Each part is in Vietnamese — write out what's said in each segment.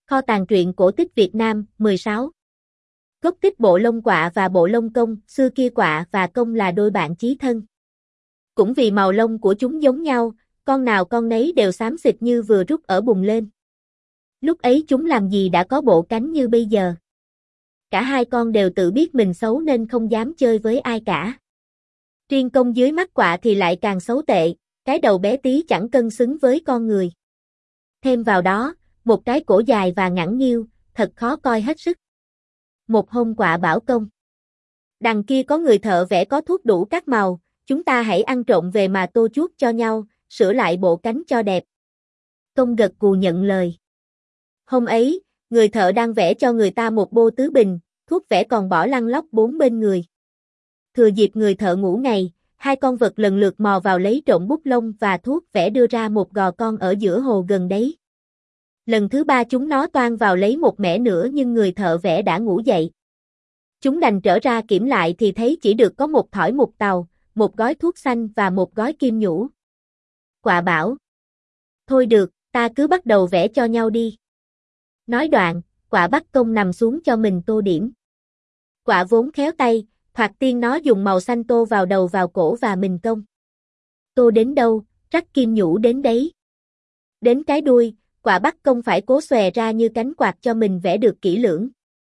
Kho tàng truyện cổ tích Việt Nam, 16. Gốc tích bộ lông quạ và bộ lông công, xưa kia quạ và công là đôi bạn chí thân. Cũng vì màu lông của chúng giống nhau, con nào con nấy đều xám xịt như vừa rút ở bùn lên. Lúc ấy chúng làm gì đã có bộ cánh như bây giờ. Cả hai con đều tự biết mình xấu nên không dám chơi với ai cả. Riêng công dưới mắt quạ thì lại càng xấu tệ, cái đầu bé tí chẳng cân xứng với con người. Thêm vào đó, một cái cổ dài và ngẳng nghiêng, thật khó coi hết sức. Một hôm quạ bảo công: đằng kia có người thợ vẽ có thuốc đủ các màu, chúng ta hãy ăn trộm về mà tô chuốt cho nhau, sửa lại bộ cánh cho đẹp. Công gật gù nhận lời. Hôm ấy, người thợ đang vẽ cho người ta một bô tứ bình, thuốc vẽ còn bỏ lăn lóc bốn bên người. Thừa dịp người thợ ngủ ngày, hai con vật lần lượt mò vào lấy trộm bút lông và thuốc vẽ đưa ra một gò con ở giữa hồ gần đấy. Lần thứ ba chúng nó toan vào lấy một mẻ nữa nhưng người thợ vẽ đã ngủ dậy. Chúng đành trở ra kiểm lại thì thấy chỉ được có một thỏi mục tàu, một gói thuốc xanh và một gói kim nhũ. Quạ bảo: thôi được, ta cứ bắt đầu vẽ cho nhau đi. Nói đoạn, quạ bắt công nằm xuống cho mình tô điểm. Quạ vốn khéo tay, thoạt tiên nó dùng màu xanh tô vào đầu vào cổ và mình công. Tô đến đâu, rắc kim nhũ đến đấy. Đến cái đuôi, quạ bắt công phải cố xòe ra như cánh quạt cho mình vẽ được kỹ lưỡng.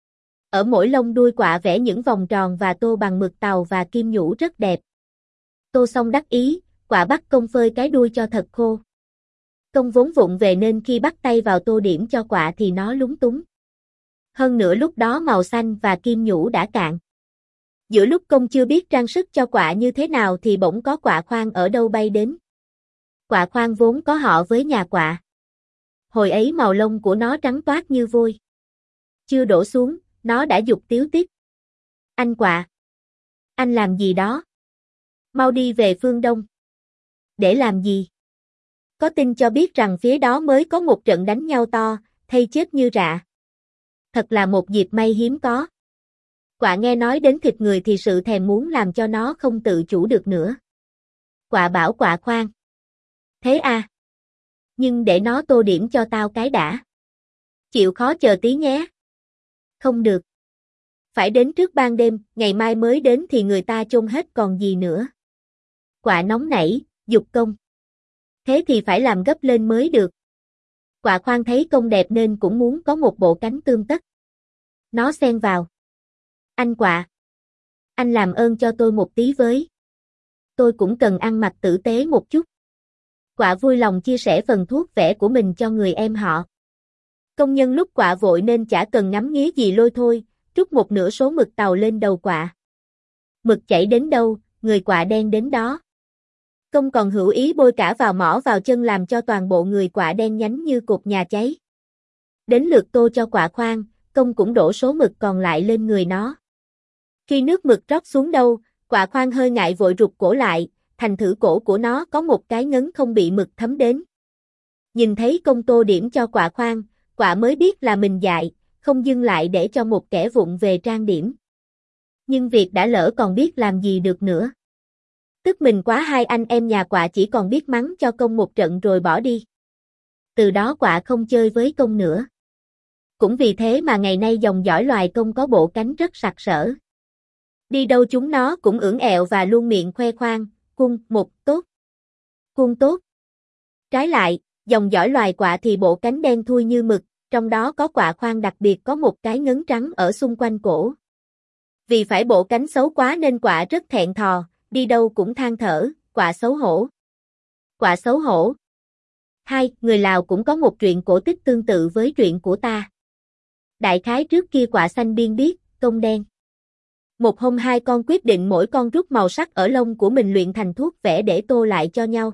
Ở mỗi lông đuôi quạ vẽ những vòng tròn và tô bằng mực tàu và kim nhũ rất đẹp. Tô xong đắc ý, quạ bắt công phơi cái đuôi cho thật khô. Công vốn vụng về nên khi bắt tay vào tô điểm cho quạ thì nó lúng túng. Hơn nữa lúc đó màu xanh và kim nhũ đã cạn. Giữa lúc công chưa biết trang sức cho quạ như thế nào thì bỗng có quạ khoang ở đâu bay đến. Quạ khoang vốn có họ với nhà quạ. Hồi ấy màu lông của nó trắng toát như vôi. Chưa đổ xuống, nó đã giục tíu tít. Anh quạ! Anh làm gì đó? Mau đi về phương Đông. Để làm gì? Có tin cho biết rằng phía đó mới có một trận đánh nhau to, thây chết như rạ. Thật là một dịp may hiếm có. Quạ nghe nói đến thịt người thì sự thèm muốn làm cho nó không tự chủ được nữa. Quạ bảo quạ khoan. Thế à? Nhưng để nó tô điểm cho tao cái đã. Chịu khó chờ tí nhé. Không được. Phải đến trước ban đêm, ngày mai mới đến thì người ta chôn hết còn gì nữa. Quạ nóng nảy, giục công. Thế thì phải làm gấp lên mới được. Quạ khoan thấy công đẹp nên cũng muốn có một bộ cánh tương tất. Nó xen vào. Anh quạ! Anh làm ơn cho tôi một tí với. Tôi cũng cần ăn mặc tử tế một chút. Quạ vui lòng chia sẻ phần thuốc vẽ của mình cho người em họ. Công nhân lúc quạ vội nên chả cần ngắm nghía gì lôi thôi, trút một nửa số mực tàu lên đầu quạ. Mực chảy đến đâu, người quạ đen đến đó. Công còn hữu ý bôi cả vào mỏ vào chân làm cho toàn bộ người quạ đen nhánh như cột nhà cháy. Đến lượt tô cho quạ khoan, công cũng đổ số mực còn lại lên người nó. Khi nước mực rót xuống đâu, quạ khoan hơi ngại vội rụt cổ lại, thành thử cổ của nó có một cái ngấn không bị mực thấm đến. Nhìn thấy công tô điểm cho quạ khoan, quạ mới biết là mình dại, không dừng lại để cho một kẻ vụng về trang điểm. Nhưng việc đã lỡ còn biết làm gì được nữa. Tức mình quá, hai anh em nhà quạ chỉ còn biết mắng cho công một trận rồi bỏ đi. Từ đó quạ không chơi với công nữa. Cũng vì thế mà ngày nay dòng dõi loài công có bộ cánh rất sặc sỡ. Đi đâu chúng nó cũng ưỡn ẹo và luôn miệng khoe khoang, cung, một, tốt. Cung tốt. Trái lại, dòng dõi loài quạ thì bộ cánh đen thui như mực, trong đó có quạ khoang đặc biệt có một cái ngấn trắng ở xung quanh cổ. Vì phải bộ cánh xấu quá nên quạ rất thẹn thò, đi đâu cũng than thở, quạ xấu hổ. Quạ xấu hổ. Hai, người Lào cũng có một truyện cổ tích tương tự với truyện của ta. Đại khái trước kia quạ xanh biên biết, công đen. Một hôm hai con quyết định mỗi con rút màu sắc ở lông của mình luyện thành thuốc vẽ để tô lại cho nhau.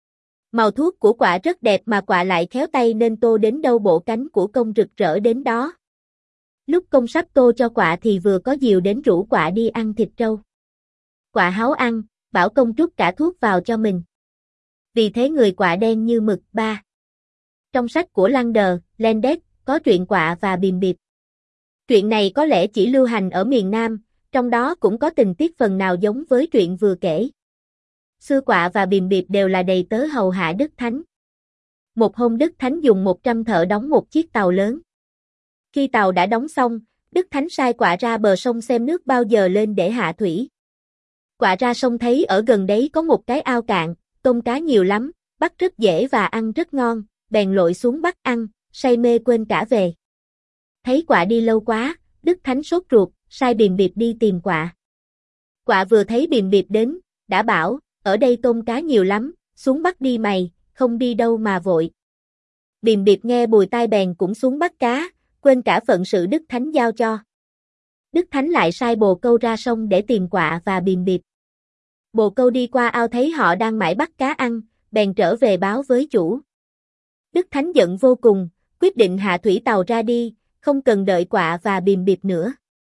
Màu thuốc của quạ rất đẹp mà quạ lại khéo tay nên tô đến đâu bộ cánh của công rực rỡ đến đó. Lúc công sắp tô cho quạ thì vừa có diều đến rủ quạ đi ăn thịt trâu. Quạ háo ăn, bảo công trút cả thuốc vào cho mình. Vì thế người quạ đen như mực. 3. Trong sách của Lander, Landet, có truyện quạ và bìm bịp. Truyện này có lẽ chỉ lưu hành ở miền Nam, trong đó cũng có tình tiết phần nào giống với truyện vừa kể. Xưa quạ và bìm bịp đều là đầy tớ hầu hạ Đức Thánh. Một hôm Đức Thánh dùng 100 thợ đóng một chiếc tàu lớn. Khi tàu đã đóng xong, Đức Thánh sai Quạ ra bờ sông xem nước bao giờ lên để hạ thủy. Quạ ra sông thấy ở gần đấy có một cái ao cạn, tôm cá nhiều lắm, bắt rất dễ và ăn rất ngon, bèn lội xuống bắt ăn, say mê quên cả về. Thấy Quạ đi lâu quá, Đức Thánh sốt ruột, sai Bìm Bịp đi tìm Quạ. Quạ vừa thấy Bìm Bịp đến, đã bảo, ở đây tôm cá nhiều lắm, xuống bắt đi mày, không đi đâu mà vội. Bìm Bịp nghe bùi tai bèn cũng xuống bắt cá, quên cả phận sự Đức Thánh giao cho. Đức Thánh lại sai bồ câu ra sông để tìm Quạ và Bìm Bịp. Bồ câu đi qua ao thấy họ đang mãi bắt cá ăn, bèn trở về báo với chủ. Đức Thánh giận vô cùng, quyết định hạ thủy tàu ra đi, không cần đợi Quạ và Bìm Bịp nữa.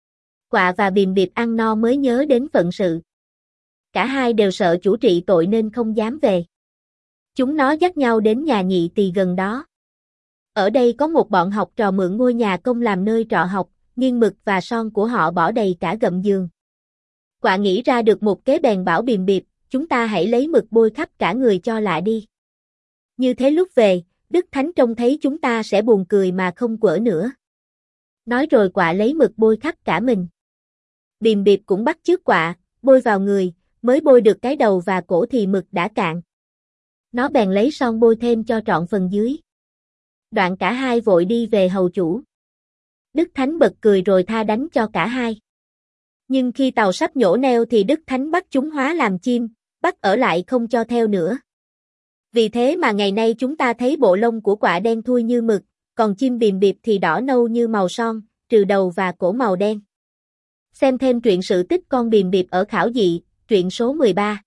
Quạ và Bìm Bịp ăn no mới nhớ đến phận sự. Cả hai đều sợ chủ trị tội nên không dám về. Chúng nó dắt nhau đến nhà Nhị Tỳ gần đó. Ở đây có một bọn học trò mượn ngôi nhà công làm nơi trọ học, nghiêng mực và son của họ bỏ đầy cả gầm giường. Quạ nghĩ ra được một kế bèn bảo Bìm Bịp, chúng ta hãy lấy mực bôi khắp cả người cho lạ đi. Như thế lúc về, Đức Thánh trông thấy chúng ta sẽ buồn cười mà không quở nữa. Nói rồi Quạ lấy mực bôi khắp cả mình. Bìm Bịp cũng bắt chước Quạ, bôi vào người, mới bôi được cái đầu và cổ thì mực đã cạn. Nó bèn lấy son bôi thêm cho trọn phần dưới. Đoạn cả hai vội đi về hầu chủ. Đức Thánh bật cười rồi tha đánh cho cả hai. Nhưng khi tàu sắp nhổ neo thì Đức Thánh bắt chúng hóa làm chim, bắt ở lại không cho theo nữa. Vì thế mà ngày nay chúng ta thấy bộ lông của Quạ đen thui như mực, còn chim Bìm Bịp thì đỏ nâu như màu son, trừ đầu và cổ màu đen. Xem thêm truyện sự tích con Bìm Bịp ở Khảo Dị, truyện số 13.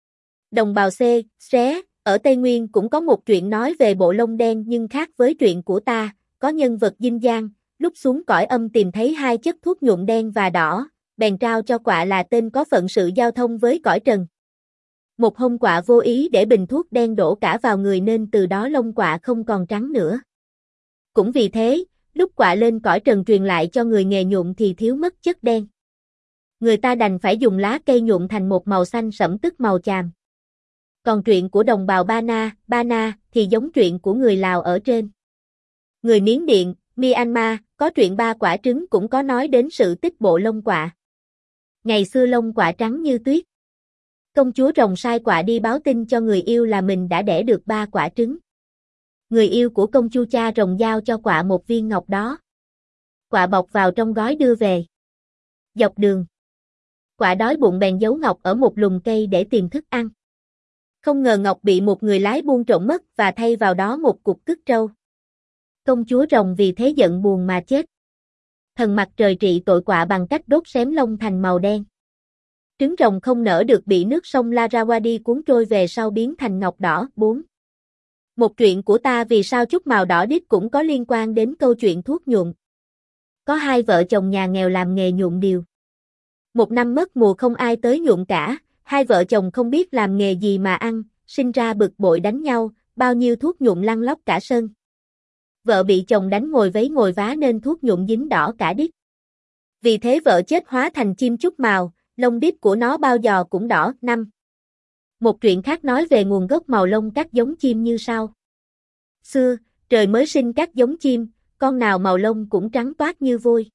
Đồng bào Xé, ở Tây Nguyên cũng có một truyện nói về bộ lông đen nhưng khác với truyện của ta, có nhân vật dinh dang, lúc xuống cõi âm tìm thấy hai chất thuốc nhuộm đen và đỏ, bèn trao cho Quạ là tên có phận sự giao thông với cõi trần. Một hôm Quạ vô ý để bình thuốc đen đổ cả vào người nên từ đó lông Quạ không còn trắng nữa. Cũng vì thế, lúc Quạ lên cõi trần truyền lại cho người nghề nhuộm thì thiếu mất chất đen. Người ta đành phải dùng lá cây nhuộm thành một màu xanh sẫm tức màu chàm. Còn truyện của đồng bào Ba Na thì giống truyện của người Lào ở trên. Người Miến Điện, Myanmar, có truyện ba quả trứng cũng có nói đến sự tích bộ lông Quạ. Ngày xưa lông Quạ trắng như tuyết. Công chúa rồng sai Quạ đi báo tin cho người yêu là mình đã đẻ được 3 quả trứng. Người yêu của công chúa cha rồng giao cho Quạ một viên ngọc đó. Quạ bọc vào trong gói đưa về. Dọc đường, Quạ đói bụng bèn giấu ngọc ở một lùm cây để tìm thức ăn. Không ngờ ngọc bị một người lái buôn trộm mất và thay vào đó một cục cứt trâu. Công chúa rồng vì thế giận buồn mà chết. Thần mặt trời trị tội Quạ bằng cách đốt xém lông thành màu đen. Trứng rồng không nở được bị nước sông Larawadi cuốn trôi về sau biến thành ngọc đỏ. 4. Một truyện của ta vì sao chút màu đỏ đít cũng có liên quan đến câu chuyện thuốc nhuộm. Có hai vợ chồng nhà nghèo làm nghề nhuộm điều. Một năm mất mùa không ai tới nhuộm cả, hai vợ chồng không biết làm nghề gì mà ăn, sinh ra bực bội đánh nhau, bao nhiêu thuốc nhuộm lăn lóc cả sân. Vợ bị chồng đánh ngồi vấy ngồi vá nên thuốc nhuộm dính đỏ cả đít. Vì thế vợ chết hóa thành chim chút màu, lông đít của nó bao giờ cũng đỏ. 5. Một truyện khác nói về nguồn gốc màu lông các giống chim như sau. Xưa, trời mới sinh các giống chim, con nào màu lông cũng trắng toát như vôi.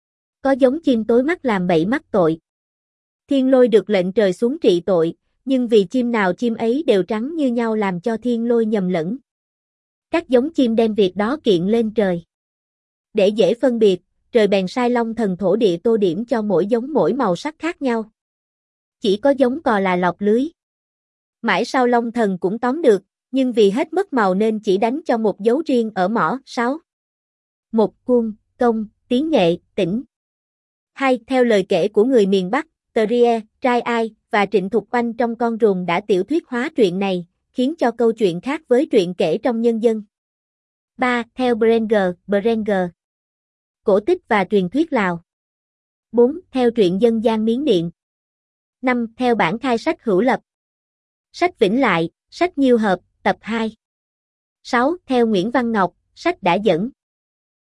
Có giống chim tối mắt làm bậy mắc tội. Thiên Lôi được lệnh trời xuống trị tội, nhưng vì chim nào chim ấy đều trắng như nhau làm cho Thiên Lôi nhầm lẫn. Các giống chim đem việc đó kiện lên trời. Để dễ phân biệt, trời bèn sai Long Thần thổ địa tô điểm cho mỗi giống mỗi màu sắc khác nhau. Chỉ có giống cò là lọt lưới. Mãi sau Long Thần cũng tóm được, nhưng vì hết mất màu nên chỉ đánh cho một dấu riêng ở mỏ. 6. Một Quân, Công, Tiến Nghệ, Tỉnh. 2. Theo lời kể của người miền Bắc, Trie, Trai Ai và Trịnh Thục Oanh trong Con Ruồng đã tiểu thuyết hóa truyện này, khiến cho câu chuyện khác với truyện kể trong nhân dân. 3. Theo Brenger. Cổ tích và truyền thuyết Lào. 4. Theo truyện dân gian Miến Điện. 5. Theo bản khai sách hữu lập. Sách Vĩnh Lại, sách Nhiêu Hợp, tập 2. 6. Theo Nguyễn Văn Ngọc, sách đã dẫn.